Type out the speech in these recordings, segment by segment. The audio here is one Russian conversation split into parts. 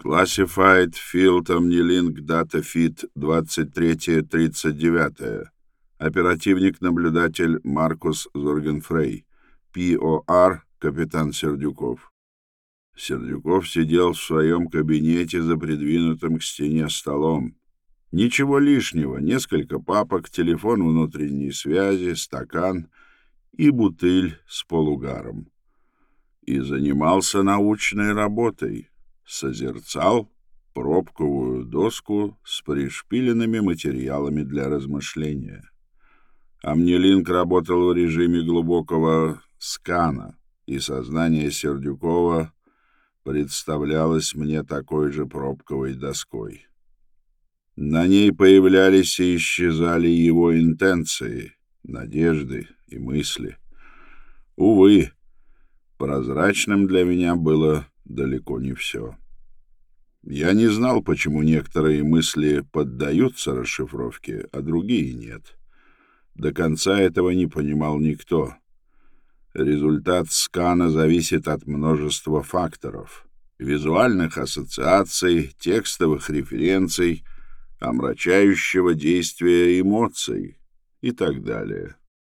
Classified Field Omnilink Data Feed 23-39. Оперативник-наблюдатель Маркус Зоргенфрей. ПОР капитан Сердюков. Сердюков сидел в своем кабинете за придвинутым к стене столом. Ничего лишнего, несколько папок, телефон внутренней связи, стакан и бутыль с полугаром. И занимался научной работой. Созерцал пробковую доску с пришпиленными материалами для размышления. Omnilink работал в режиме глубокого скана, и сознание Сердюкова представлялось мне такой же пробковой доской. На ней появлялись и исчезали его интенции, надежды и мысли. Увы, прозрачным для меня было далеко не все. Я не знал, почему некоторые мысли поддаются расшифровке, а другие нет. До конца этого не понимал никто. Результат скана зависит от множества факторов: визуальных ассоциаций, текстовых референций, омрачающего действия эмоций и так далее.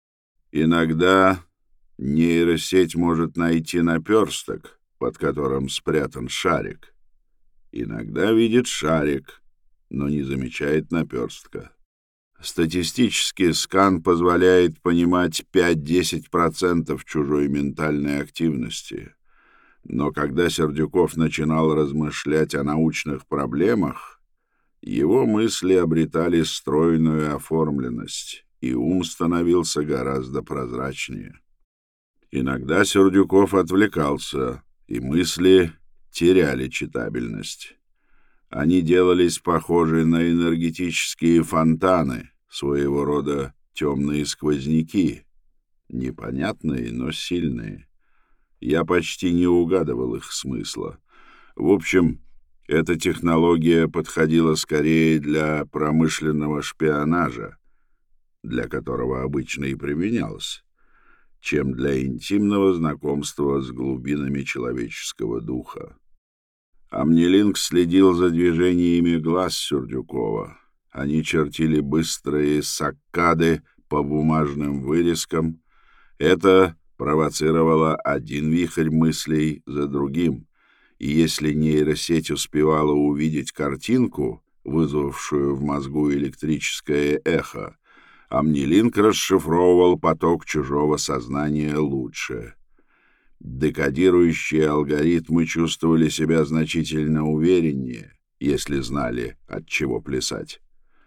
Иногда нейросеть может найти наперсток, под которым спрятан шарик. Иногда видит шарик, но не замечает наперстка. Статистически скан позволяет понимать 5-10% чужой ментальной активности. Но когда Сердюков начинал размышлять о научных проблемах, его мысли обретали стройную оформленность, и ум становился гораздо прозрачнее. Иногда Сердюков отвлекался, и мысли теряли читабельность. Они делались похожи на энергетические фонтаны, своего рода темные сквозняки, непонятные, но сильные. Я почти не угадывал их смысла. В общем, эта технология подходила скорее для промышленного шпионажа, для которого обычно и применялась, чем для интимного знакомства с глубинами человеческого духа. Omnilink следил за движениями глаз Сердюкова. Они чертили быстрые саккады по бумажным вырезкам. Это провоцировало один вихрь мыслей за другим. И если нейросеть успевала увидеть картинку, вызвавшую в мозгу электрическое эхо, Omnilink расшифровывал поток чужого сознания лучше. Декодирующие алгоритмы чувствовали себя значительно увереннее, если знали, от чего плясать.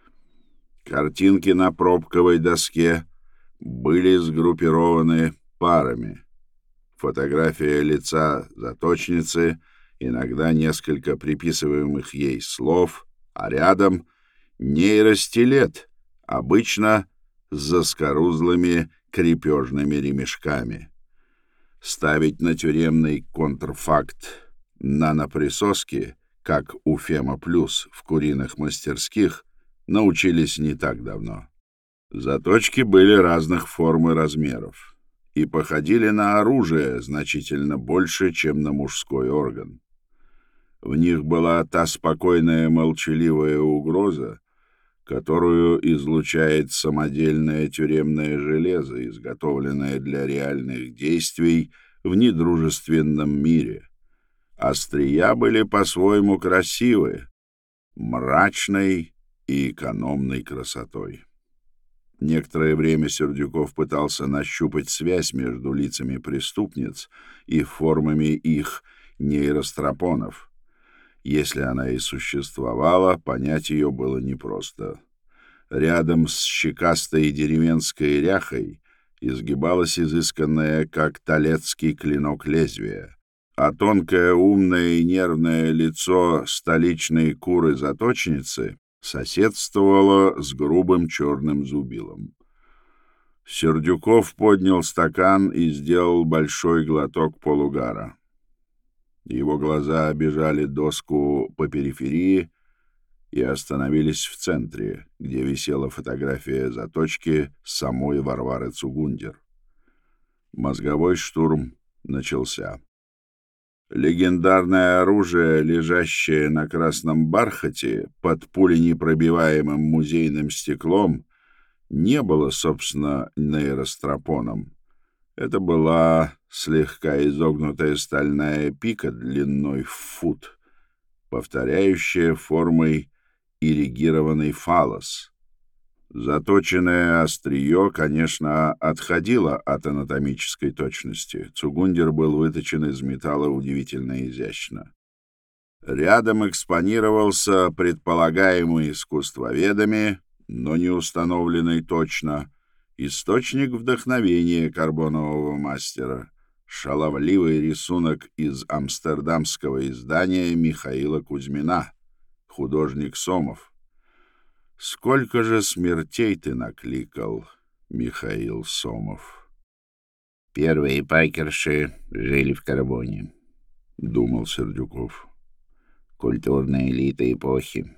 Картинки на пробковой доске были сгруппированы парами. Фотография лица заточницы, иногда несколько приписываемых ей слов, а рядом нейростилет, обычно с заскорузлыми крепежными ремешками. Ставить на тюремный контрфакт наноприсоски, как у Фема Плюс в куриных мастерских, научились не так давно. Заточки были разных форм и размеров и походили на оружие значительно больше, чем на мужской орган. В них была та спокойная молчаливая угроза, которую излучает самодельное тюремное железо, изготовленное для реальных действий в недружественном мире. Острия были по-своему красивы, мрачной и экономной красотой. Некоторое время Сердюков пытался нащупать связь между лицами преступниц и формами их нейростропонов. Если она и существовала, понять ее было непросто. Рядом с щекастой деревенской ряхой изгибалось изысканное, как талецкий клинок, лезвие, а тонкое, умное и нервное лицо столичной куры-заточницы соседствовало с грубым черным зубилом. Сердюков поднял стакан и сделал большой глоток полугара. Его глаза обежали доску по периферии и остановились в центре, где висела фотография заточки самой Варвары Цугундер. Мозговой штурм начался. Легендарное оружие, лежащее на красном бархате под пуленепробиваемым музейным стеклом, не было, собственно, нейростропоном. Это была слегка изогнутая стальная пика длиной в фут, повторяющая формой ирригированный фаллос. Заточенное острие, конечно, отходило от анатомической точности. Цугундер был выточен из металла удивительно изящно. Рядом экспонировался предполагаемый искусствоведами, но не установленный точно, источник вдохновения карбонового мастера, шаловливый рисунок из амстердамского издания Михаила Кузьмина, художник Сомов. «Сколько же смертей ты накликал, Михаил Сомов?» «Первые пакерши жили в Карбоне», — думал Сердюков. «Культурная элита эпохи.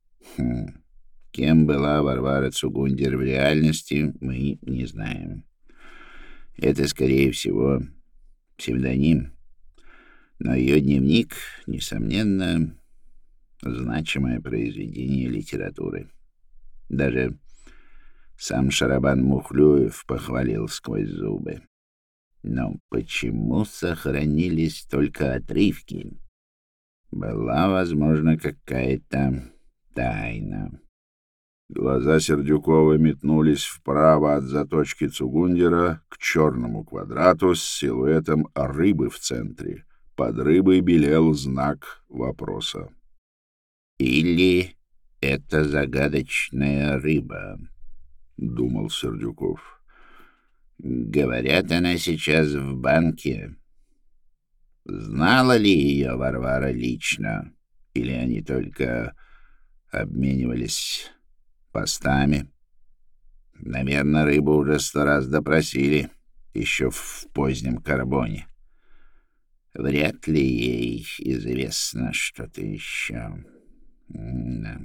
Кем была Варвара Цугундер в реальности, мы не знаем. Это, скорее всего, псевдоним, но ее дневник, несомненно, значимое произведение литературы. Даже сам Шарабан Мухлюев похвалил сквозь зубы. Но почему сохранились только отрывки? Была, возможно, какая-то тайна». Глаза Сердюкова метнулись вправо от заточки Цугундера к черному квадрату с силуэтом рыбы в центре. Под рыбой белел знак вопроса. «Или это загадочная рыба?» — думал Сердюков. «Говорят, она сейчас в банке. Знала ли ее Варвара лично? Или они только обменивались постами? Наверное, рыбу уже 100 раз допросили, еще в позднем Карбоне. Вряд ли ей известно что-то еще. Да.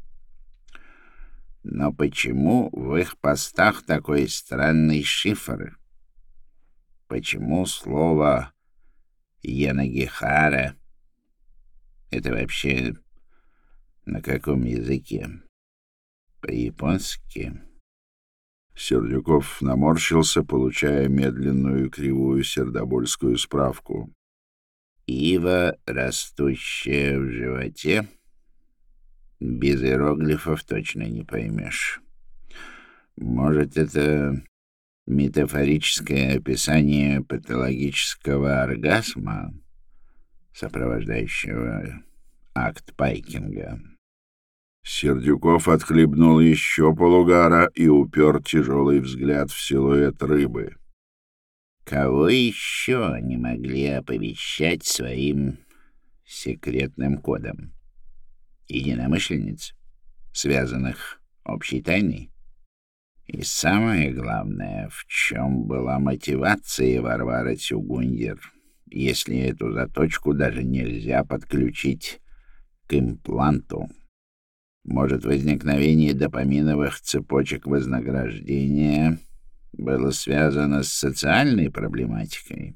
Но почему в их постах такой странный шифр? Почему слово «Янагихара» — это вообще на каком языке? По-японски? Сердюков наморщился, получая медленную и кривую сердобольскую справку. «Ива, растущая в животе?» Без иероглифов точно не поймешь. Может, это метафорическое описание патологического оргазма, сопровождающего акт пайкинга?» Сердюков отхлебнул еще полугара и упер тяжелый взгляд в силуэт рыбы. Кого еще они могли оповещать своим секретным кодом? Единомышленниц, связанных общей тайной? И самое главное, в чем была мотивация Варвары Цугундер, если эту заточку даже нельзя подключить к импланту? Может, возникновение допаминовых цепочек вознаграждения было связано с социальной проблематикой?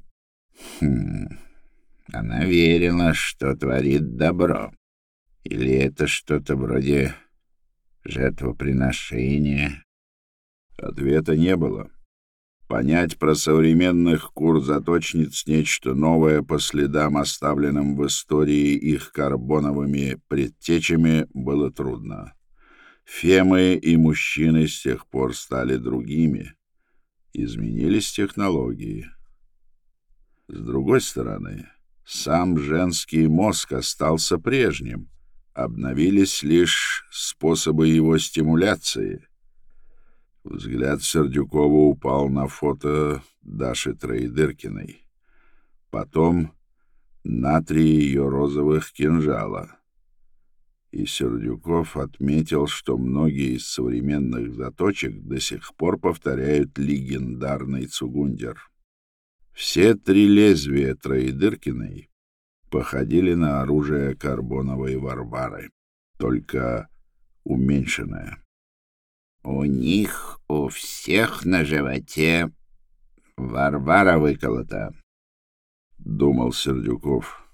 Она верила, что творит добро. Или это что-то вроде жертвоприношения? Ответа не было. Понять про современных кур-заточниц нечто новое по следам, оставленным в истории их карбоновыми предтечами, было трудно. Фемы и мужчины с тех пор стали другими. Изменились технологии. С другой стороны, сам женский мозг остался прежним. Обновились лишь способы его стимуляции. Взгляд Сердюкова упал на фото Даши Троедыркиной. Потом на 3 ее розовых кинжала. И Сердюков отметил, что многие из современных заточек до сих пор повторяют легендарный Цугундер. Все 3 лезвия Троедыркиной походили на оружие карбоновой Варвары, только уменьшенное. У них у всех на животе Варвара выколота, — думал Сердюков.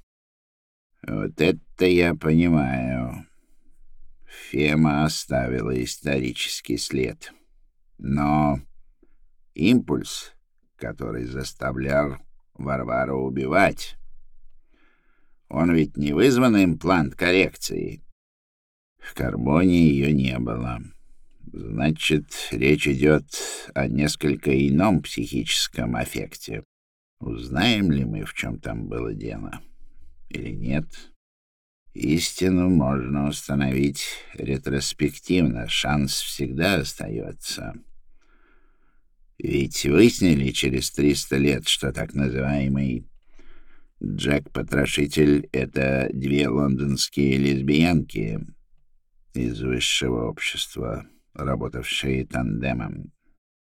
Вот это я понимаю. Фема оставила исторический след. Но импульс, который заставлял Варвару убивать, он ведь не вызван имплант коррекции. В карбоне ее не было. Значит, речь идет о несколько ином психическом аффекте. Узнаем ли мы, в чем там было дело, или нет? Истину можно установить ретроспективно, шанс всегда остается. Ведь выяснили через 300 лет, что так называемый Джек-потрошитель — это 2 лондонские лесбиянки из высшего общества, работавшие тандемом.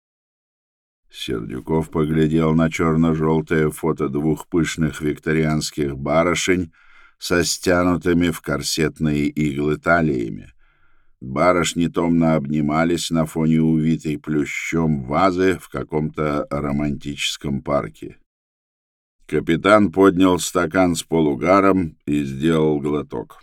Сердюков поглядел на черно-желтое фото 2 пышных викторианских барышень со стянутыми в корсетные иглы талиями. Барышни томно обнимались на фоне увитой плющом вазы в каком-то романтическом парке. Капитан поднял стакан с полугаром и сделал глоток.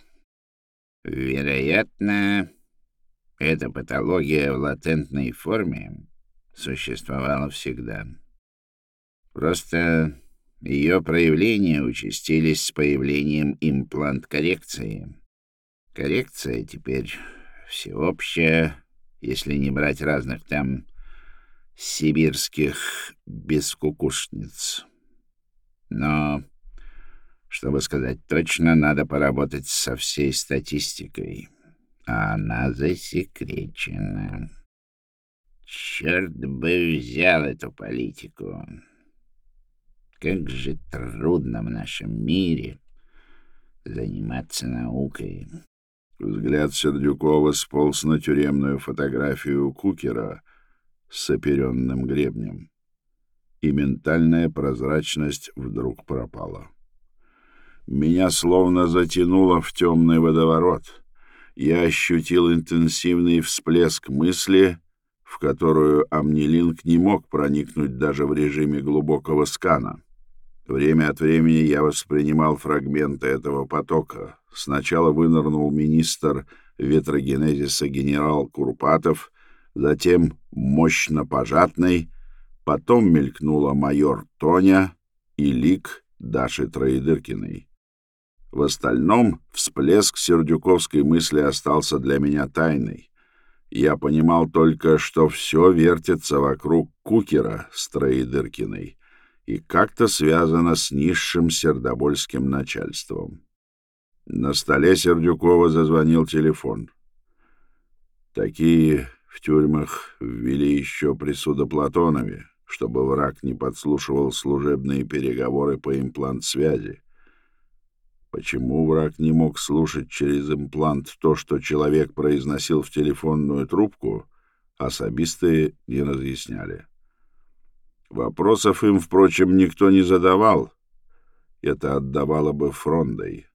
Вероятно, эта патология в латентной форме существовала всегда. Просто ее проявления участились с появлением имплант-коррекции. Коррекция теперь всеобщая, если не брать разных там сибирских бескукушниц. Но, чтобы сказать точно, надо поработать со всей статистикой, а она засекречена. Черт бы взял эту политику. Как же трудно в нашем мире заниматься наукой. Взгляд Сердюкова сполз на тюремную фотографию Кукера с оперенным гребнем, и ментальная прозрачность вдруг пропала. Меня словно затянуло в темный водоворот. Я ощутил интенсивный всплеск мысли, в которую амнилинг не мог проникнуть даже в режиме глубокого скана. Время от времени я воспринимал фрагменты этого потока. Сначала вынырнул министр ветрогенезиса генерал Курпатов, затем мощно Пожатный, потом мелькнула майор Тоня и лик Даши Троедыркиной. В остальном всплеск сердюковской мысли остался для меня тайной. Я понимал только, что все вертится вокруг Кукера с Троедыркиной и как-то связано с низшим сердобольским начальством. На столе Сердюкова зазвонил телефон. Такие в тюрьмах ввели еще при Судоплатонове, чтобы враг не подслушивал служебные переговоры по имплант-связи. Почему враг не мог слушать через имплант то, что человек произносил в телефонную трубку, особисты не разъясняли. Вопросов им, впрочем, никто не задавал. Это отдавало бы фрондой.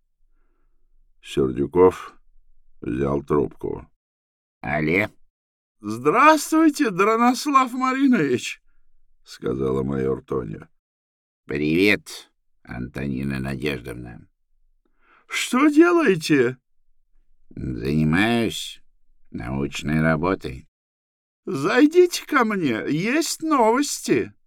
Сердюков взял трубку. Алле? — Здравствуйте, Дронослав Маринович, — сказала майор Тоня. — Привет, Антонина Надеждовна. — Что делаете? — Занимаюсь научной работой. — Зайдите ко мне, есть новости.